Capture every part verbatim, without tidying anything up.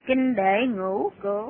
Kinh đệ ngũ cổ.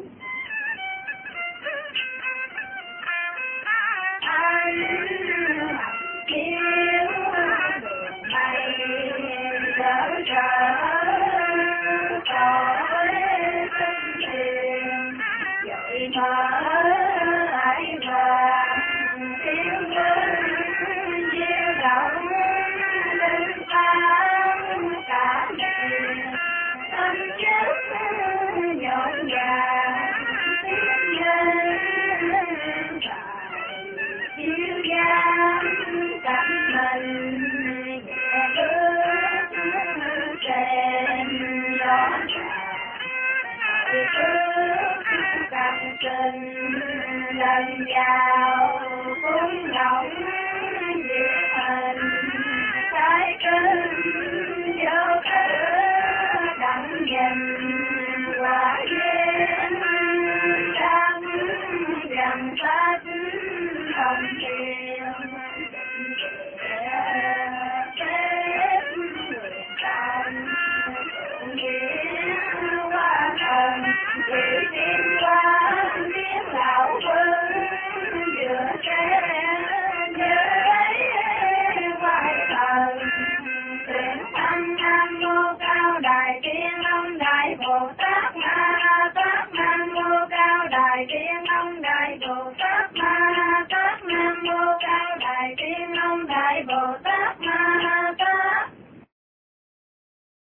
Lần vào cũng ngọng địa hình cái chân vô thử đặng nhìn quả duyên trăm dần sách không tiền phép người thành nghĩa qua thần chỉ tiên qua tiếng lão vương giữa trẻ nhớ ấy ngoài thần tuyển thanh nam mô cao đài tiên ông đại bồ tát ma tát nam mô cao đài tiên